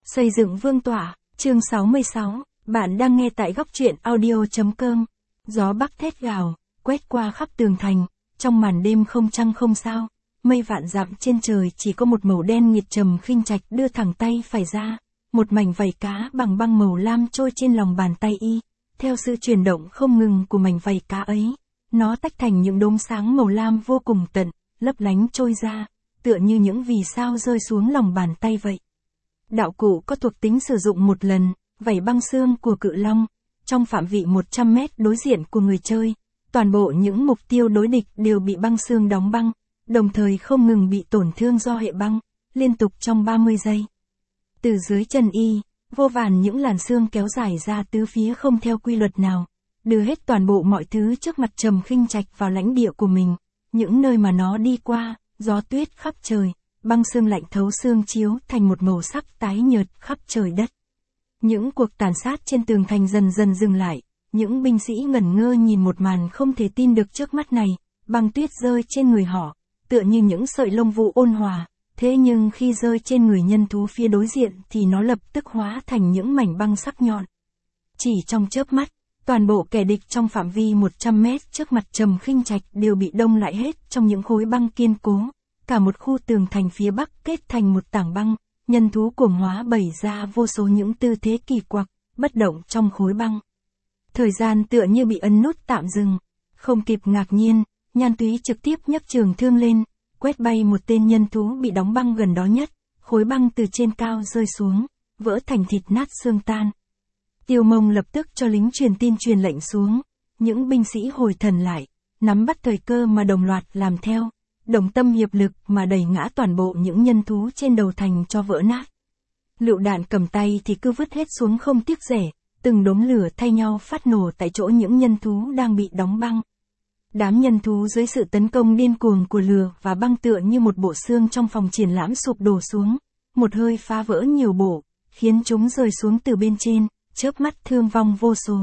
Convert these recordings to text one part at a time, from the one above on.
Xây dựng vương tọa, chương 66, bạn đang nghe tại góc truyện audio.com. Gió bắc thét gào, quét qua khắp tường thành, trong màn đêm không trăng không sao, mây vạn dặm trên trời chỉ có một màu đen nghịt trầm khinh trạch đưa thẳng tay phải ra, một mảnh vảy cá bằng băng màu lam trôi trên lòng bàn tay y, theo sự chuyển động không ngừng của mảnh vảy cá ấy, nó tách thành những đốm sáng màu lam vô cùng tận, lấp lánh trôi ra, tựa như những vì sao rơi xuống lòng bàn tay vậy. Đạo cụ có thuộc tính sử dụng một lần, vảy băng xương của cự long, trong phạm vị 100 mét đối diện của người chơi, toàn bộ những mục tiêu đối địch đều bị băng xương đóng băng, đồng thời không ngừng bị tổn thương do hệ băng, liên tục trong 30 giây. Từ dưới chân y, vô vàn những làn xương kéo dài ra tứ phía không theo quy luật nào, đưa hết toàn bộ mọi thứ trước mặt Trầm Khinh Trạch vào lãnh địa của mình, những nơi mà nó đi qua, gió tuyết khắp trời, băng xương lạnh thấu xương chiếu thành một màu sắc tái nhợt khắp trời đất. Những cuộc tàn sát trên tường thành dần dần dừng lại, những binh sĩ ngẩn ngơ nhìn một màn không thể tin được trước mắt này, băng tuyết rơi trên người họ, tựa như những sợi lông vũ ôn hòa, thế nhưng khi rơi trên người nhân thú phía đối diện thì nó lập tức hóa thành những mảnh băng sắc nhọn. Chỉ trong chớp mắt, toàn bộ kẻ địch trong phạm vi 100 mét trước mặt Trầm Khinh Trạch đều bị đông lại hết trong những khối băng kiên cố. Cả một khu tường thành phía bắc kết thành một tảng băng, nhân thú cuồng hóa bày ra vô số những tư thế kỳ quặc, bất động trong khối băng. Thời gian tựa như bị ấn nút tạm dừng, không kịp ngạc nhiên, Nhan Túy trực tiếp nhấc trường thương lên, quét bay một tên nhân thú bị đóng băng gần đó nhất, khối băng từ trên cao rơi xuống, vỡ thành thịt nát xương tan. Tiêu Mông lập tức cho lính truyền tin truyền lệnh xuống, những binh sĩ hồi thần lại, nắm bắt thời cơ mà đồng loạt làm theo. Đồng tâm hiệp lực mà đẩy ngã toàn bộ những nhân thú trên đầu thành cho vỡ nát. Lựu đạn cầm tay thì cứ vứt hết xuống không tiếc rẻ, từng đốm lửa thay nhau phát nổ tại chỗ những nhân thú đang bị đóng băng. Đám nhân thú dưới sự tấn công điên cuồng của lửa và băng tựa như một bộ xương trong phòng triển lãm sụp đổ xuống, một hơi phá vỡ nhiều bộ, khiến chúng rơi xuống từ bên trên, chớp mắt thương vong vô số.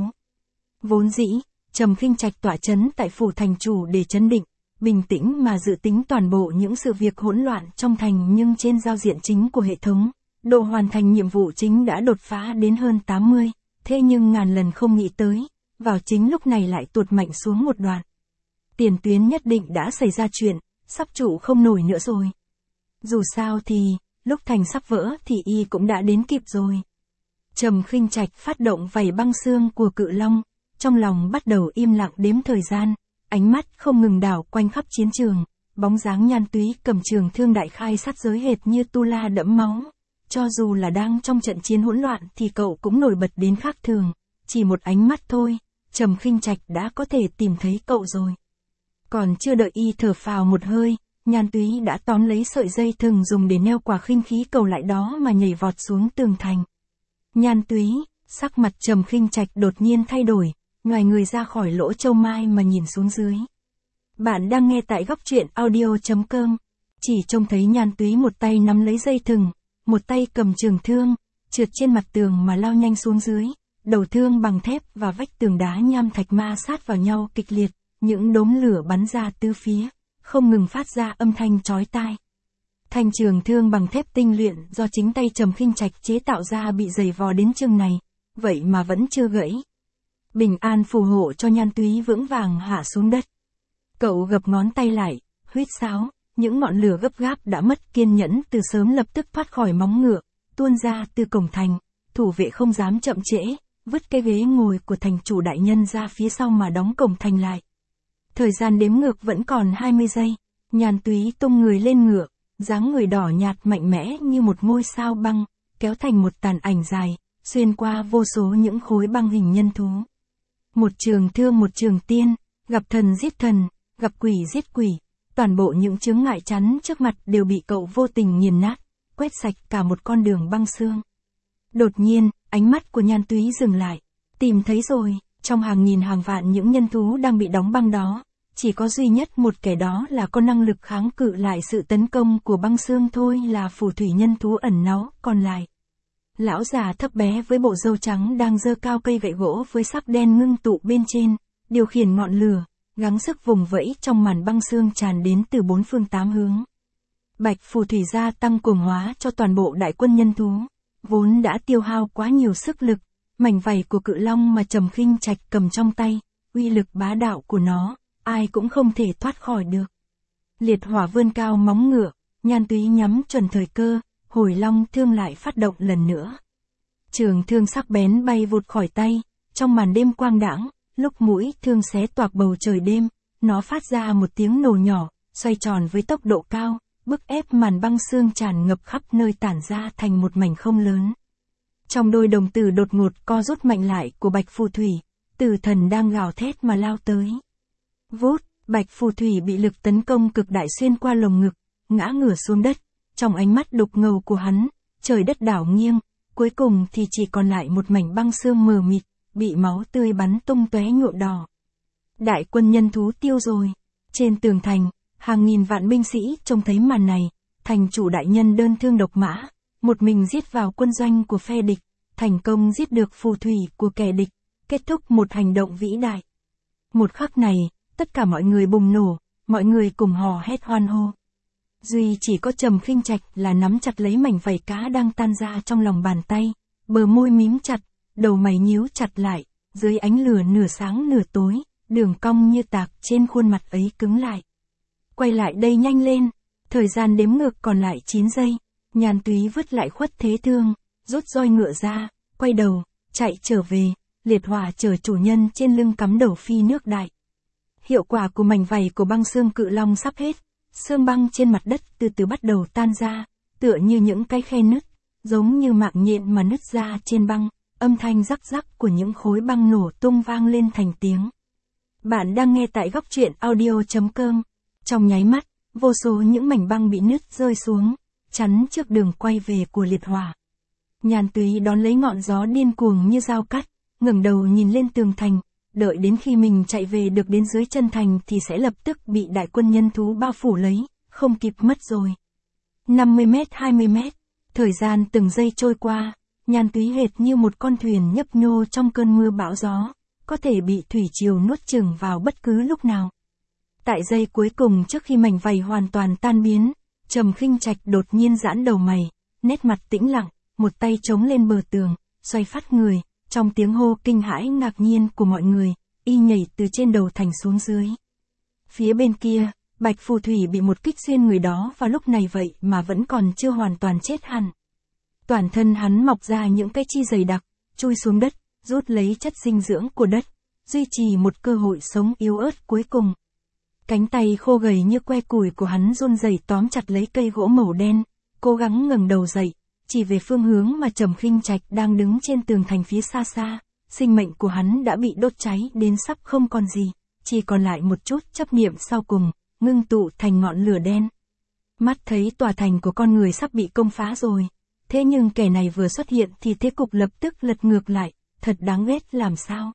Vốn dĩ, Trầm Khinh Trạch tọa trấn tại phủ thành chủ để trấn định, bình tĩnh mà dự tính toàn bộ những sự việc hỗn loạn trong thành, nhưng trên giao diện chính của hệ thống, độ hoàn thành nhiệm vụ chính đã đột phá đến hơn 80, thế nhưng ngàn lần không nghĩ tới, vào chính lúc này lại tuột mạnh xuống một đoạn. Tiền tuyến nhất định đã xảy ra chuyện, sắp trụ không nổi nữa rồi. Dù sao thì, lúc thành sắp vỡ thì y cũng đã đến kịp rồi. Trầm Khinh Trạch phát động vảy băng xương của cự long, trong lòng bắt đầu im lặng đếm thời gian. Ánh mắt không ngừng đảo quanh khắp chiến trường, bóng dáng Nhan Túy cầm trường thương đại khai sát giới hệt như tu la đẫm máu. Cho dù là đang trong trận chiến hỗn loạn thì cậu cũng nổi bật đến khác thường, chỉ một ánh mắt thôi, Trầm Khinh Trạch đã có thể tìm thấy cậu rồi. Còn chưa đợi y thở phào một hơi, Nhan Túy đã tóm lấy sợi dây thừng dùng để neo quả khinh khí cầu lại đó mà nhảy vọt xuống tường thành. Nhan Túy, sắc mặt Trầm Khinh Trạch đột nhiên thay đổi. Ngoài người ra khỏi lỗ châu mai mà nhìn xuống dưới. Bạn đang nghe tại góc truyện audio.com. Chỉ trông thấy Nhan Túy một tay nắm lấy dây thừng, một tay cầm trường thương, trượt trên mặt tường mà lao nhanh xuống dưới. Đầu thương bằng thép và vách tường đá nham thạch ma sát vào nhau kịch liệt, những đốm lửa bắn ra tứ phía, không ngừng phát ra âm thanh chói tai. Thanh trường thương bằng thép tinh luyện do chính tay Trầm Khinh Trạch chế tạo ra bị dày vò đến chừng này, vậy mà vẫn chưa gãy. Bình an phù hộ cho Nhan Túy vững vàng hạ xuống đất. Cậu gập ngón tay lại, huýt sáo, những ngọn lửa gấp gáp đã mất kiên nhẫn từ sớm lập tức thoát khỏi móng ngựa, tuôn ra từ cổng thành, thủ vệ không dám chậm trễ, vứt cái ghế ngồi của thành chủ đại nhân ra phía sau mà đóng cổng thành lại. Thời gian đếm ngược vẫn còn 20 giây, Nhan Túy tung người lên ngựa, dáng người đỏ nhạt mạnh mẽ như một ngôi sao băng, kéo thành một tàn ảnh dài, xuyên qua vô số những khối băng hình nhân thú. Một trường thương một trường tiên, gặp thần giết thần, gặp quỷ giết quỷ, toàn bộ những chướng ngại chắn trước mặt đều bị cậu vô tình nghiền nát, quét sạch cả một con đường băng xương. Đột nhiên, ánh mắt của Nhan Túy dừng lại, tìm thấy rồi, trong hàng nghìn hàng vạn những nhân thú đang bị đóng băng đó, chỉ có duy nhất một kẻ đó là có năng lực kháng cự lại sự tấn công của băng xương thôi, là phù thủy nhân thú ẩn náu, còn lại. Lão già thấp bé với bộ râu trắng đang giơ cao cây gậy gỗ với sắc đen ngưng tụ bên trên, điều khiển ngọn lửa, gắng sức vùng vẫy trong màn băng xương tràn đến từ bốn phương tám hướng. Bạch phù thủy gia tăng cường hóa cho toàn bộ đại quân nhân thú. vốn đã tiêu hao quá nhiều sức lực, mảnh vảy của cự long mà Trầm Khinh Trạch cầm trong tay, uy lực bá đạo của nó, ai cũng không thể thoát khỏi được. Liệt hỏa vươn cao móng ngựa, Nhan Túy nhắm chuẩn thời cơ, hồi long thương lại phát động lần nữa. Trường thương sắc bén bay vụt khỏi tay, trong màn đêm quang đãng, lúc mũi thương xé toạc bầu trời đêm, nó phát ra một tiếng nổ nhỏ, xoay tròn với tốc độ cao, bức ép màn băng xương tràn ngập khắp nơi tản ra thành một mảnh không lớn. Trong đôi đồng tử đột ngột co rút mạnh lại của Bạch Phù Thủy, tử thần đang gào thét mà lao tới. Vút, Bạch Phù Thủy bị lực tấn công cực đại xuyên qua lồng ngực, ngã ngửa xuống đất, trong ánh mắt đục ngầu của hắn, trời đất đảo nghiêng, cuối cùng thì chỉ còn lại một mảnh băng xương mờ mịt, bị máu tươi bắn tung tóe nhuộm đỏ. Đại quân nhân thú tiêu rồi. Trên tường thành, hàng nghìn vạn binh sĩ trông thấy màn này, thành chủ đại nhân đơn thương độc mã, một mình giết vào quân doanh của phe địch, thành công giết được phù thủy của kẻ địch, kết thúc một hành động vĩ đại. Một khắc này, tất cả mọi người bùng nổ, mọi người cùng hò hét hoan hô. Duy chỉ có Trầm Khinh Trạch là nắm chặt lấy mảnh vảy cá đang tan ra trong lòng bàn tay, bờ môi mím chặt, đầu mày nhíu chặt lại, dưới ánh lửa nửa sáng nửa tối, đường cong như tạc trên khuôn mặt ấy cứng lại. Quay lại đây nhanh lên, thời gian đếm ngược còn lại 9 giây, Nhan Túy vứt lại khuất thế thương, rút roi ngựa ra, quay đầu, chạy trở về, liệt hỏa chở chủ nhân trên lưng cắm đầu phi nước đại. Hiệu quả của mảnh vảy của băng xương cự long sắp hết, xương băng trên mặt đất từ từ bắt đầu tan ra, tựa như những cái khe nứt, giống như mạng nhện mà nứt ra trên băng, âm thanh rắc rắc của những khối băng nổ tung vang lên thành tiếng. Bạn đang nghe tại góc truyện audio.com. Trong nháy mắt, vô số những mảnh băng bị nứt rơi xuống, chắn trước đường quay về của liệt hỏa. Nhan Túy đón lấy ngọn gió điên cuồng như dao cắt, ngẩng đầu nhìn lên tường thành, đợi đến khi mình chạy về được đến dưới chân thành thì sẽ lập tức bị đại quân nhân thú bao phủ lấy, không kịp mất rồi. 50 mét 20 mét, thời gian từng giây trôi qua, Nhan Túy hệt như một con thuyền nhấp nhô trong cơn mưa bão gió, có thể bị thủy triều nuốt chửng vào bất cứ lúc nào. Tại giây cuối cùng trước khi mảnh vảy hoàn toàn tan biến, Trầm Khinh Trạch đột nhiên giãn đầu mày, nét mặt tĩnh lặng, một tay chống lên bờ tường, xoay phát người, trong tiếng hô kinh hãi ngạc nhiên của mọi người, y nhảy từ trên đầu thành xuống dưới. Phía bên kia, Bạch Phù Thủy bị một kích xuyên người đó vào lúc này vậy mà vẫn còn chưa hoàn toàn chết hẳn. Toàn thân hắn mọc ra những cái chi dày đặc, chui xuống đất, rút lấy chất dinh dưỡng của đất, duy trì một cơ hội sống yếu ớt cuối cùng. Cánh tay khô gầy như que củi của hắn run rẩy tóm chặt lấy cây gỗ màu đen, cố gắng ngẩng đầu dậy, chỉ về phương hướng mà Trầm Khinh Trạch đang đứng trên tường thành phía xa xa. Sinh mệnh của hắn đã bị đốt cháy đến sắp không còn gì, chỉ còn lại một chút chấp niệm sau cùng, ngưng tụ thành ngọn lửa đen. Mắt thấy tòa thành của con người sắp bị công phá rồi, thế nhưng kẻ này vừa xuất hiện thì thế cục lập tức lật ngược lại, thật đáng ghét làm sao.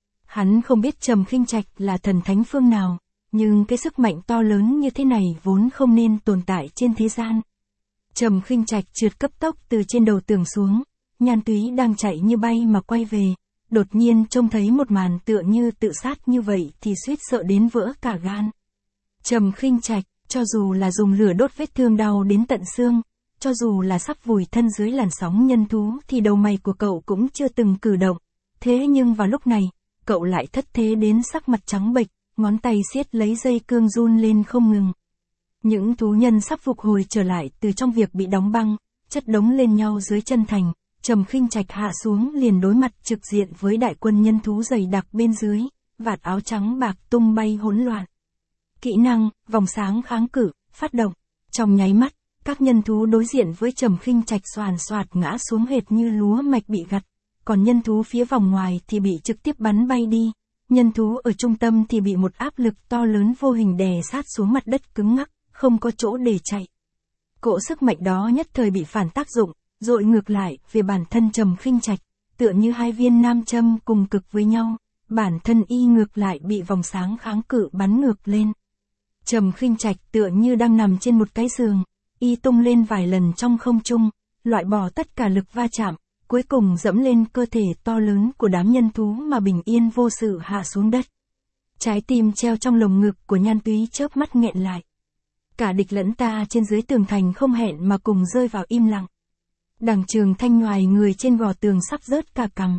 Hắn không biết Trầm Khinh Trạch là thần thánh phương nào, nhưng cái sức mạnh to lớn như thế này vốn không nên tồn tại trên thế gian. Trầm Khinh Trạch trượt cấp tốc từ trên đầu tường xuống, Nhan Túy đang chạy như bay mà quay về, đột nhiên trông thấy một màn tựa như tự sát như vậy thì suýt sợ đến vỡ cả gan. Trầm Khinh Trạch, cho dù là dùng lửa đốt vết thương đau đến tận xương, cho dù là sắp vùi thân dưới làn sóng nhân thú thì đầu mày của cậu cũng chưa từng cử động. Thế nhưng vào lúc này, cậu lại thất thế đến sắc mặt trắng bệch, ngón tay siết lấy dây cương run lên không ngừng. Những thú nhân sắp phục hồi trở lại từ trong việc bị đóng băng, chất đống lên nhau dưới chân thành, Trầm Khinh Trạch hạ xuống liền đối mặt trực diện với đại quân nhân thú dày đặc bên dưới, vạt áo trắng bạc tung bay hỗn loạn. Kỹ năng, vòng sáng kháng cự, phát động. Trong nháy mắt, các nhân thú đối diện với Trầm Khinh Trạch xoàn xoạt ngã xuống hệt như lúa mạch bị gặt, còn nhân thú phía vòng ngoài thì bị trực tiếp bắn bay đi. Nhân thú ở trung tâm thì bị một áp lực to lớn vô hình đè sát xuống mặt đất cứng ngắc, không có chỗ để chạy. Cỗ sức mạnh đó nhất thời bị phản tác dụng, dội ngược lại về bản thân Trầm Khinh Trạch, tựa như hai viên nam châm cùng cực với nhau, bản thân y ngược lại bị vòng sáng kháng cự bắn ngược lên. Trầm Khinh Trạch tựa như đang nằm trên một cái giường, y tung lên vài lần trong không trung, loại bỏ tất cả lực va chạm, cuối cùng dẫm lên cơ thể to lớn của đám nhân thú mà bình yên vô sự hạ xuống đất. Trái tim treo trong lồng ngực của Nhan Túy chớp mắt nghẹn lại. Cả địch lẫn ta trên dưới tường thành không hẹn mà cùng rơi vào im lặng. Đằng Trường Thanh ngoài người trên gò tường sắp rớt cả cằm.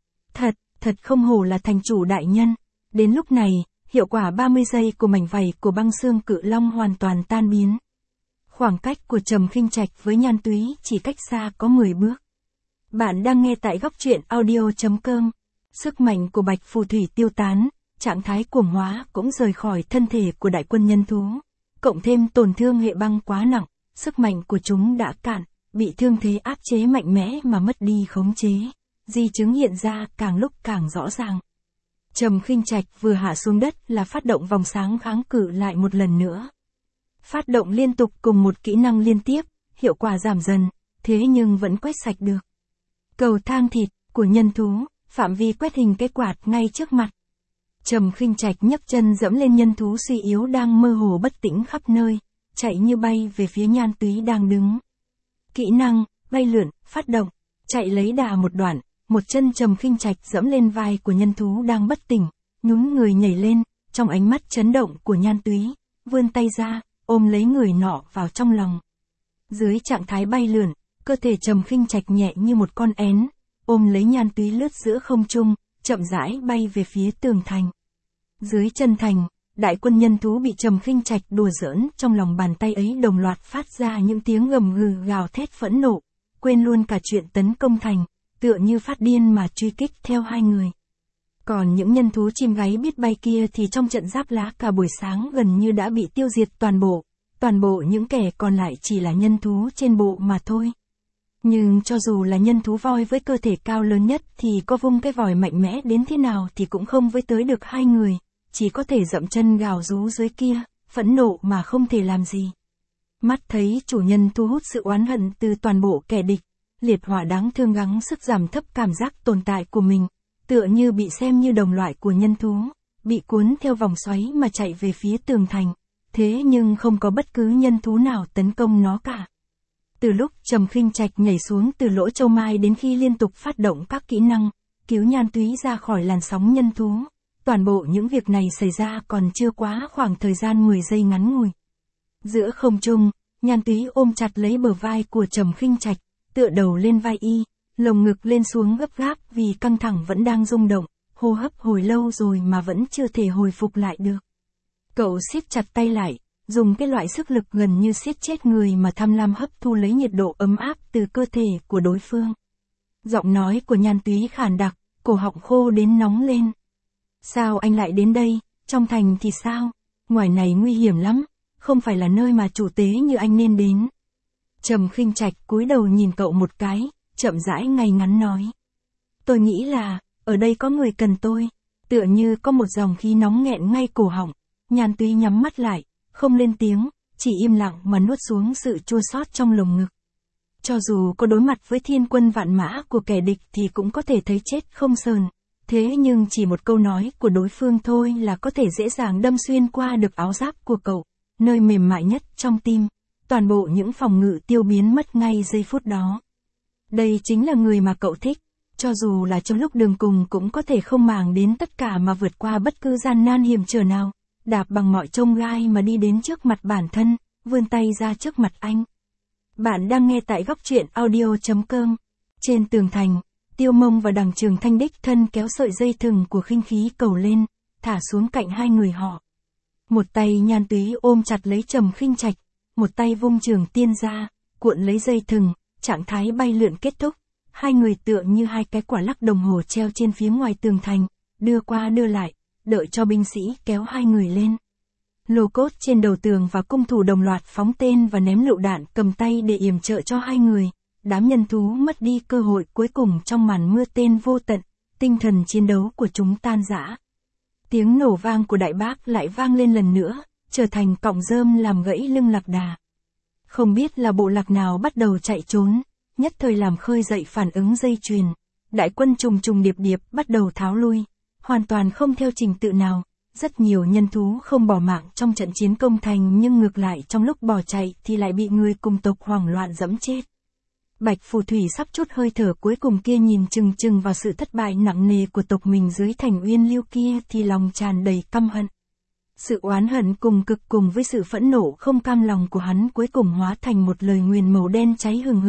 Thật không hổ là thành chủ đại nhân. Đến lúc này, hiệu quả 30 giây của mảnh vảy của băng xương cự long hoàn toàn tan biến. Khoảng cách của Trầm Khinh Trạch với Nhan Túy chỉ cách xa có 10 bước. Bạn đang nghe tại góc truyện audio.com. Sức mạnh của Bạch Phù Thủy tiêu tán, trạng thái cuồng hóa cũng rời khỏi thân thể của đại quân nhân thú. Cộng thêm tổn thương hệ băng quá nặng, sức mạnh của chúng đã cạn, bị thương thế áp chế mạnh mẽ mà mất đi khống chế. Di chứng hiện ra càng lúc càng rõ ràng. Trầm Khinh Trạch vừa hạ xuống đất là phát động vòng sáng kháng cự lại một lần nữa. Phát động liên tục cùng một kỹ năng liên tiếp, hiệu quả giảm dần, thế nhưng vẫn quét sạch được. Cầu thang thịt của nhân thú, phạm vi quét hình cái quạt ngay trước mặt. Trầm Khinh Trạch nhấc chân dẫm lên nhân thú suy yếu đang mơ hồ bất tỉnh khắp nơi, chạy như bay về phía Nhan Túy đang đứng. Kỹ năng, bay lượn, phát động, chạy lấy đà một đoạn, một chân Trầm Khinh Trạch dẫm lên vai của nhân thú đang bất tỉnh, nhún người nhảy lên, trong ánh mắt chấn động của Nhan Túy, vươn tay ra, ôm lấy người nọ vào trong lòng. Dưới trạng thái bay lượn, cơ thể Trầm Khinh Trạch nhẹ như một con én, ôm lấy Nhan Túy lướt giữa không trung, chậm rãi bay về phía tường thành. Dưới chân thành, đại quân nhân thú bị Trầm Khinh Trạch đùa giỡn trong lòng bàn tay ấy đồng loạt phát ra những tiếng gầm gừ gào thét phẫn nộ, quên luôn cả chuyện tấn công thành, tựa như phát điên mà truy kích theo hai người. Còn những nhân thú chim gáy biết bay kia thì trong trận giáp lá cả buổi sáng gần như đã bị tiêu diệt toàn bộ những kẻ còn lại chỉ là nhân thú trên bộ mà thôi. Nhưng cho dù là nhân thú voi với cơ thể cao lớn nhất thì có vung cái vòi mạnh mẽ đến thế nào thì cũng không với tới được hai người, chỉ có thể dậm chân gào rú dưới kia, phẫn nộ mà không thể làm gì. Mắt thấy chủ nhân thu hút sự oán hận từ toàn bộ kẻ địch, liệt hỏa đáng thương gắng sức giảm thấp cảm giác tồn tại của mình, tựa như bị xem như đồng loại của nhân thú, bị cuốn theo vòng xoáy mà chạy về phía tường thành, thế nhưng không có bất cứ nhân thú nào tấn công nó cả. Từ lúc Trầm Khinh Trạch nhảy xuống từ lỗ châu mai đến khi liên tục phát động các kỹ năng, cứu Nhan Túy ra khỏi làn sóng nhân thú, toàn bộ những việc này xảy ra còn chưa quá khoảng thời gian 10 giây ngắn ngủi. Giữa không trung, Nhan Túy ôm chặt lấy bờ vai của Trầm Khinh Trạch, tựa đầu lên vai y, lồng ngực lên xuống gấp gáp vì căng thẳng vẫn đang rung động, hô hấp hồi lâu rồi mà vẫn chưa thể hồi phục lại được. Cậu siết chặt tay lại, dùng cái loại sức lực gần như siết chết người mà tham lam hấp thu lấy nhiệt độ ấm áp từ cơ thể của đối phương. Giọng nói của Nhan Túy khàn đặc, cổ họng khô đến nóng lên. Sao anh lại đến đây, trong thành thì sao? Ngoài này nguy hiểm lắm, không phải là nơi mà chủ tế như anh nên đến. Trầm Khinh Trạch cúi đầu nhìn cậu một cái, chậm rãi ngay ngắn nói. Tôi nghĩ là, ở đây có người cần tôi, tựa như có một dòng khí nóng nghẹn ngay cổ họng. Nhan Túy nhắm mắt lại, không lên tiếng, chỉ im lặng mà nuốt xuống sự chua xót trong lồng ngực. Cho dù có đối mặt với thiên quân vạn mã của kẻ địch thì cũng có thể thấy chết không sờn, thế nhưng chỉ một câu nói của đối phương thôi là có thể dễ dàng đâm xuyên qua được áo giáp của cậu, nơi mềm mại nhất trong tim, toàn bộ những phòng ngự tiêu biến mất ngay giây phút đó. Đây chính là người mà cậu thích, cho dù là trong lúc đường cùng cũng có thể không màng đến tất cả mà vượt qua bất cứ gian nan hiểm trở nào, đạp bằng mọi chông gai mà đi đến trước mặt bản thân, vươn tay ra trước mặt anh. Bạn đang nghe tại góc truyện audio.com. Trên tường thành, Tiêu Mông và Đằng Trường Thanh đích thân kéo sợi dây thừng của khinh khí cầu lên, thả xuống cạnh hai người họ. Một tay Nhan Túy ôm chặt lấy Trầm Khinh Trạch, một tay vung trường tiên ra, cuộn lấy dây thừng, trạng thái bay lượn kết thúc. Hai người tựa như hai cái quả lắc đồng hồ treo trên phía ngoài tường thành, đưa qua đưa lại, đợi cho binh sĩ kéo hai người lên. Lô cốt trên đầu tường và cung thủ đồng loạt phóng tên và ném lựu đạn cầm tay để yểm trợ cho hai người. Đám nhân thú mất đi cơ hội cuối cùng trong màn mưa tên vô tận, tinh thần chiến đấu của chúng tan rã. Tiếng nổ vang của đại bác lại vang lên lần nữa, trở thành cọng rơm làm gãy lưng lạc đà. Không biết là bộ lạc nào bắt đầu chạy trốn, nhất thời làm khơi dậy phản ứng dây chuyền. Đại quân trùng trùng điệp điệp bắt đầu tháo lui, hoàn toàn không theo trình tự nào. Rất nhiều nhân thú không bỏ mạng trong trận chiến công thành nhưng ngược lại trong lúc bỏ chạy thì lại bị người cùng tộc hoảng loạn dẫm chết. Bạch Phù Thủy sắp chút hơi thở cuối cùng kia nhìn chừng chừng vào sự thất bại nặng nề của tộc mình dưới thành Uyên Liêu kia thì lòng tràn đầy căm hận. Sự oán hận cùng cực cùng với sự phẫn nộ không cam lòng của hắn cuối cùng hóa thành một lời nguyền màu đen cháy hừng hực,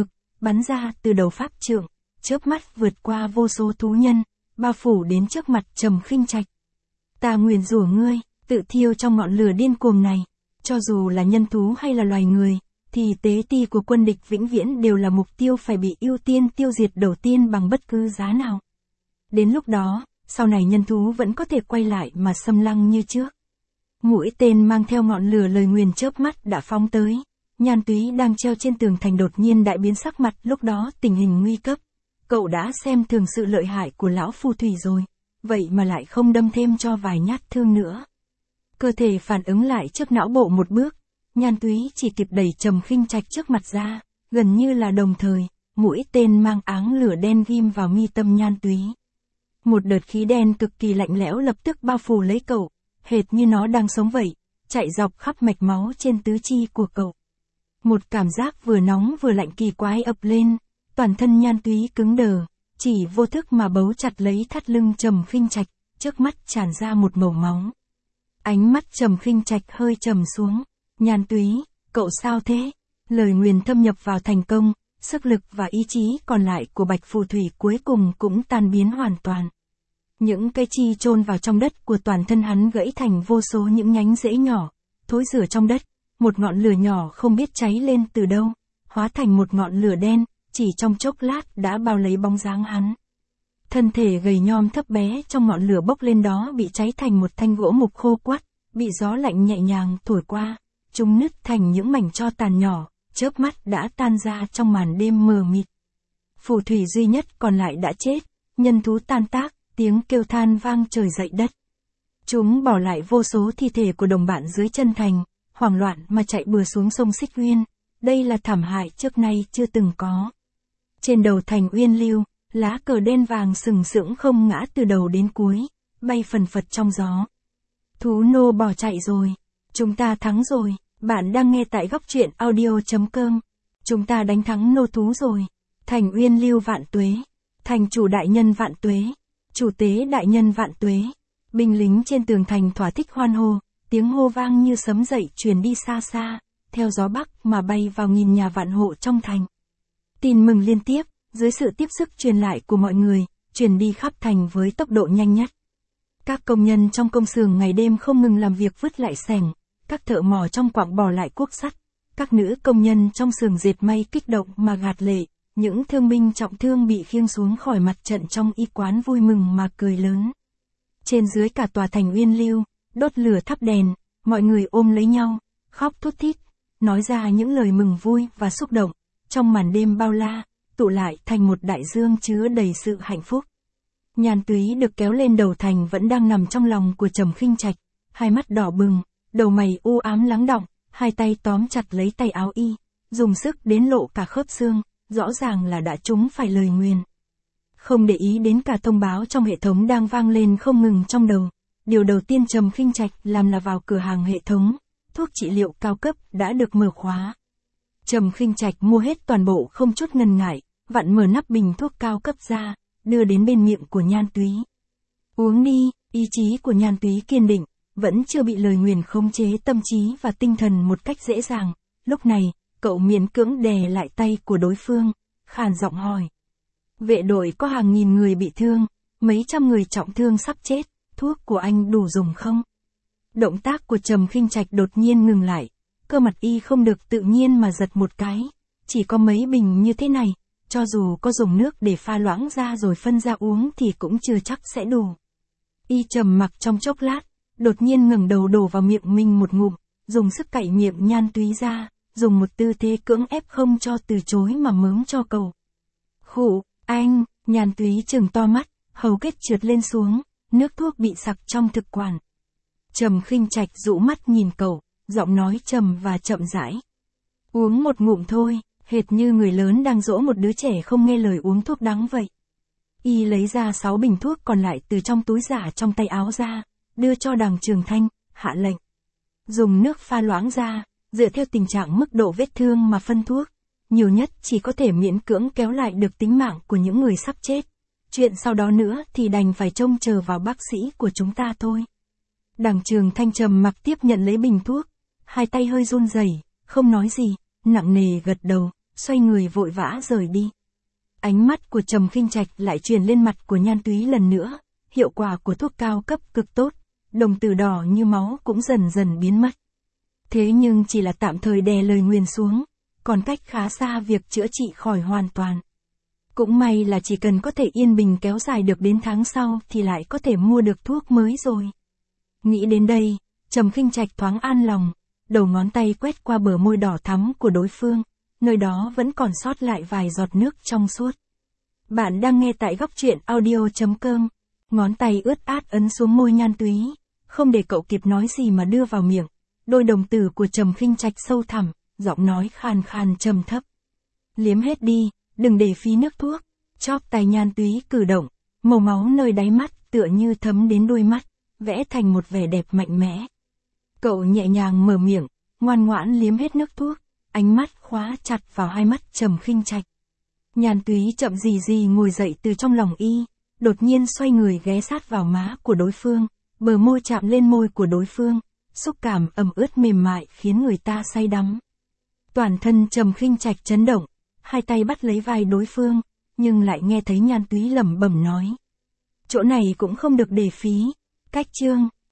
bắn ra từ đầu pháp trượng, chớp mắt vượt qua vô số thú nhân, bao phủ đến trước mặt Trầm Khinh Trạch. Ta nguyền rủa ngươi, tự thiêu trong ngọn lửa điên cuồng này, cho dù là nhân thú hay là loài người, thì tế ti của quân địch vĩnh viễn đều là mục tiêu phải bị ưu tiên tiêu diệt đầu tiên bằng bất cứ giá nào. Đến lúc đó, sau này nhân thú vẫn có thể quay lại mà xâm lăng như trước. Mũi tên mang theo ngọn lửa lời nguyền chớp mắt đã phóng tới. Nhan Túy đang treo trên tường thành đột nhiên đại biến sắc mặt, lúc đó tình hình nguy cấp. Cậu đã xem thường sự lợi hại của lão phù thủy rồi, vậy mà lại không đâm thêm cho vài nhát thương nữa. Cơ thể phản ứng lại trước não bộ một bước, Nhan Túy chỉ kịp đẩy Trầm Khinh Trạch trước mặt ra, gần như là đồng thời, mũi tên mang áng lửa đen ghim vào mi tâm Nhan Túy. Một đợt khí đen cực kỳ lạnh lẽo lập tức bao phủ lấy cậu, hệt như nó đang sống vậy, chạy dọc khắp mạch máu trên tứ chi của cậu. Một cảm giác vừa nóng vừa lạnh kỳ quái ập lên, toàn thân Nhan Túy cứng đờ, chỉ vô thức mà bấu chặt lấy thắt lưng Trầm Khinh Trạch, trước mắt tràn ra một màu máu. Ánh mắt Trầm Khinh Trạch hơi trầm xuống. Nhan Túy, cậu sao thế? Lời nguyền thâm nhập vào thành công, sức lực và ý chí còn lại của Bạch Phù Thủy cuối cùng cũng tan biến hoàn toàn. Những cây chi chôn vào trong đất của toàn thân hắn gãy thành vô số những nhánh rễ nhỏ, thối rữa trong đất, một ngọn lửa nhỏ không biết cháy lên từ đâu, hóa thành một ngọn lửa đen, chỉ trong chốc lát đã bao lấy bóng dáng hắn. Thân thể gầy nhom thấp bé trong ngọn lửa bốc lên đó bị cháy thành một thanh gỗ mục khô quắt, bị gió lạnh nhẹ nhàng thổi qua, chúng nứt thành những mảnh tro tàn nhỏ, chớp mắt đã tan ra trong màn đêm mờ mịt. Phù thủy duy nhất còn lại đã chết, nhân thú tan tác, tiếng kêu than vang trời dậy đất. Chúng bỏ lại vô số thi thể của đồng bạn dưới chân thành, hoảng loạn mà chạy bừa xuống sông Xích Uyên. Đây là thảm hại trước nay chưa từng có. Trên đầu thành Uyên Lưu, lá cờ đen vàng sừng sững không ngã từ đầu đến cuối, bay phần phật trong gió. Thú nô bỏ chạy rồi. Chúng ta thắng rồi. Bạn đang nghe tại góc truyện audio.com. Chúng ta đánh thắng nô thú rồi. Thành Uyên Lưu vạn tuế. Thành chủ đại nhân vạn tuế. Chủ tế đại nhân vạn tuế. Binh lính trên tường thành thỏa thích hoan hô, tiếng hô vang như sấm dậy truyền đi xa xa, theo gió bắc mà bay vào nghìn nhà vạn hộ trong thành. Tin mừng liên tiếp, dưới sự tiếp sức truyền lại của mọi người, truyền đi khắp thành với tốc độ nhanh nhất. Các công nhân trong công xưởng ngày đêm không ngừng làm việc vứt lại xẻng, các thợ mỏ trong quặng bỏ lại cuốc sắt, các nữ công nhân trong xưởng dệt may kích động mà gạt lệ, những thương binh trọng thương bị khiêng xuống khỏi mặt trận trong y quán vui mừng mà cười lớn. Trên dưới cả tòa thành Uyên Lưu, đốt lửa thắp đèn, mọi người ôm lấy nhau, khóc thút thít, nói ra những lời mừng vui và xúc động, trong màn đêm bao la, tụ lại thành một đại dương chứa đầy sự hạnh phúc. Nhan Túy được kéo lên đầu thành vẫn đang nằm trong lòng của Trầm Khinh Trạch, hai mắt đỏ bừng, đầu mày u ám lắng đọng, hai tay tóm chặt lấy tay áo y, dùng sức đến lộ cả khớp xương, rõ ràng là đã trúng phải lời nguyền. Không để ý đến cả thông báo trong hệ thống đang vang lên không ngừng trong đầu, điều đầu tiên Trầm Khinh Trạch làm là vào cửa hàng hệ thống, thuốc trị liệu cao cấp đã được mở khóa. Trầm Khinh Trạch mua hết toàn bộ không chút ngần ngại, vặn mở nắp bình thuốc cao cấp ra, đưa đến bên miệng của Nhan Túy. Uống đi, ý chí của Nhan Túy kiên định, vẫn chưa bị lời nguyền khống chế tâm trí và tinh thần một cách dễ dàng. Lúc này, cậu miễn cưỡng đè lại tay của đối phương, khàn giọng hỏi. Vệ đội có hàng nghìn người bị thương, mấy trăm người trọng thương sắp chết, thuốc của anh đủ dùng không? Động tác của Trầm Khinh Trạch đột nhiên ngừng lại, cơ mặt y không được tự nhiên mà giật một cái. Chỉ có mấy bình như thế này, cho dù có dùng nước để pha loãng ra rồi phân ra uống thì cũng chưa chắc sẽ đủ. Y trầm mặc trong chốc lát, đột nhiên ngẩng đầu đổ vào miệng mình một ngụm, dùng sức cạy miệng Nhan Túy ra, dùng một tư thế cưỡng ép không cho từ chối mà mớm cho cậu. Khụ, anh, Nhan Túy trừng to mắt, hầu kết trượt lên xuống, nước thuốc bị sặc trong thực quản. Trầm Khinh Trạch rũ mắt nhìn cậu, giọng nói trầm và chậm rãi. Uống một ngụm thôi, hệt như người lớn đang dỗ một đứa trẻ không nghe lời uống thuốc đắng vậy. Y lấy ra 6 bình thuốc còn lại từ trong túi giả trong tay áo ra, đưa cho Đằng Trường Thanh, hạ lệnh. Dùng nước pha loãng ra, dựa theo tình trạng mức độ vết thương mà phân thuốc, nhiều nhất chỉ có thể miễn cưỡng kéo lại được tính mạng của những người sắp chết. Chuyện sau đó nữa thì đành phải trông chờ vào bác sĩ của chúng ta thôi. Đằng Trường Thanh trầm mặc tiếp nhận lấy bình thuốc, hai tay hơi run rẩy, không nói gì, nặng nề gật đầu, xoay người vội vã rời đi. Ánh mắt của Trầm Khinh Trạch lại truyền lên mặt của Nhan Túy lần nữa, hiệu quả của thuốc cao cấp cực tốt, đồng tử đỏ như máu cũng dần dần biến mất. Thế nhưng chỉ là tạm thời đè lời nguyền xuống, còn cách khá xa việc chữa trị khỏi hoàn toàn. Cũng may là chỉ cần có thể yên bình kéo dài được đến tháng sau thì lại có thể mua được thuốc mới rồi. Nghĩ đến đây, Trầm Khinh Trạch thoáng an lòng, đầu ngón tay quét qua bờ môi đỏ thắm của đối phương, nơi đó vẫn còn sót lại vài giọt nước trong suốt. Bạn đang nghe tại góc truyện audio.com, ngón tay ướt át ấn xuống môi Nhan Túy, không để cậu kịp nói gì mà đưa vào miệng. Đôi đồng tử của Trầm Khinh Trạch sâu thẳm, giọng nói khàn khàn trầm thấp. Liếm hết đi, đừng để phí nước thuốc. Chóp tay Nhan Túy cử động, màu máu nơi đáy mắt tựa như thấm đến đôi mắt, vẽ thành một vẻ đẹp mạnh mẽ. Cậu nhẹ nhàng mở miệng, ngoan ngoãn liếm hết nước thuốc, ánh mắt khóa chặt vào hai mắt Trầm Khinh Trạch. Nhan Túy chậm gì gì ngồi dậy từ trong lòng y, đột nhiên xoay người ghé sát vào má của đối phương, bờ môi chạm lên môi của đối phương, xúc cảm ẩm ướt mềm mại khiến người ta say đắm. Toàn thân Trầm Khinh Trạch chấn động, hai tay bắt lấy vai đối phương, nhưng lại nghe thấy Nhan Túy lẩm bẩm nói. Chỗ này cũng không được để phí, cách chương.